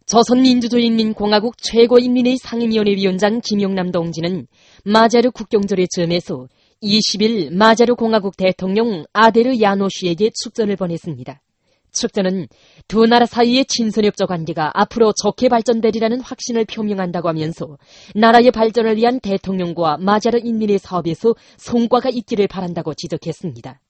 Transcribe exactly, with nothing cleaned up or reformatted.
조선민주주의인민공화국 최고인민회의 상임위원회 위원장 김용남 동지는 마자르 국경절의 즈음에서 이십 일 마자르 공화국 대통령 아데르 야노시에게 축전을 보냈습니다. 축전은 두 나라 사이의 친선협조 관계가 앞으로 좋게 발전되리라는 확신을 표명한다고 하면서 나라의 발전을 위한 대통령과 마자르 인민의 사업에서 성과가 있기를 바란다고 지적했습니다.